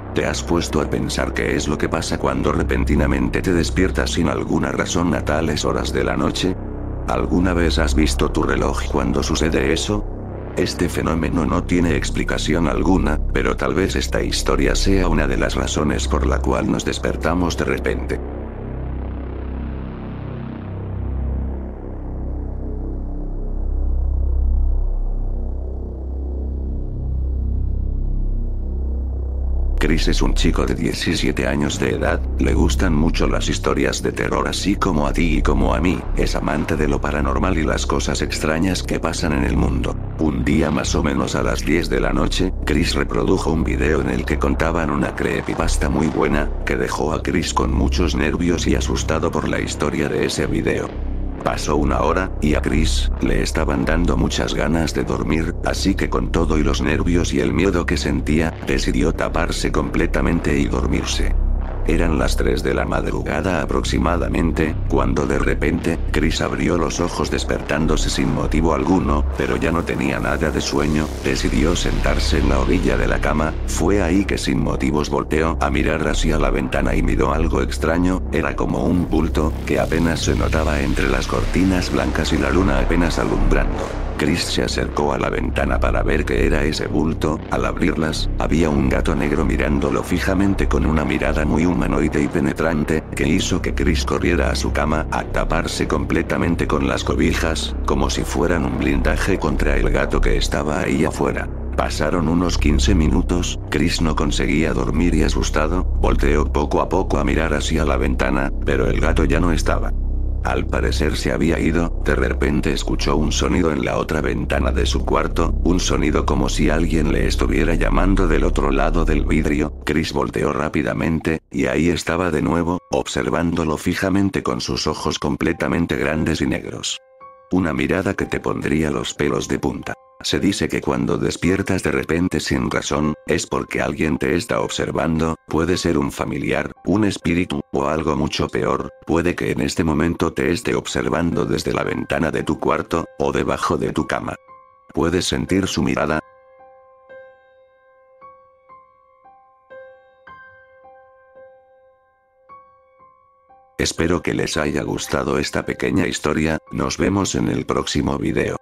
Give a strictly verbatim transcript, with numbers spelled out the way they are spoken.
¿Te has puesto a pensar qué es lo que pasa cuando repentinamente te despiertas sin alguna razón a tales horas de la noche? ¿Alguna vez has visto tu reloj cuando sucede eso? Este fenómeno no tiene explicación alguna, pero tal vez esta historia sea una de las razones por la cual nos despertamos de repente. Chris es un chico de diecisiete años de edad, le gustan mucho las historias de terror así como a ti y como a mí, es amante de lo paranormal y las cosas extrañas que pasan en el mundo. Un día más o menos a las diez de la noche, Chris reprodujo un video en el que contaban una creepypasta muy buena, que dejó a Chris con muchos nervios y asustado por la historia de ese video. Pasó una hora, y a Chris le estaban dando muchas ganas de dormir, así que con todo y los nervios y el miedo que sentía, decidió taparse completamente y dormirse. Eran las tres de la madrugada aproximadamente, cuando de repente, Chris abrió los ojos despertándose sin motivo alguno, pero ya no tenía nada de sueño, decidió sentarse en la orilla de la cama, fue ahí que sin motivos volteó a mirar hacia la ventana y miró algo extraño, era como un bulto, que apenas se notaba entre las cortinas blancas y la luna apenas alumbrando. Chris se acercó a la ventana para ver qué era ese bulto, al abrirlas, había un gato negro mirándolo fijamente con una mirada muy humanoide y penetrante, que hizo que Chris corriera a su cama a taparse completamente con las cobijas, como si fueran un blindaje contra el gato que estaba ahí afuera. Pasaron unos quince minutos, Chris no conseguía dormir y asustado, volteó poco a poco a mirar hacia la ventana, pero el gato ya no estaba. Al parecer se había ido, de repente escuchó un sonido en la otra ventana de su cuarto, un sonido como si alguien le estuviera llamando del otro lado del vidrio. Chris volteó rápidamente, y ahí estaba de nuevo, observándolo fijamente con sus ojos completamente grandes y negros. Una mirada que te pondría los pelos de punta. Se dice que cuando despiertas de repente sin razón, es porque alguien te está observando, puede ser un familiar, un espíritu, o algo mucho peor, puede que en este momento te esté observando desde la ventana de tu cuarto, o debajo de tu cama. ¿Puedes sentir su mirada? Espero que les haya gustado esta pequeña historia, nos vemos en el próximo video.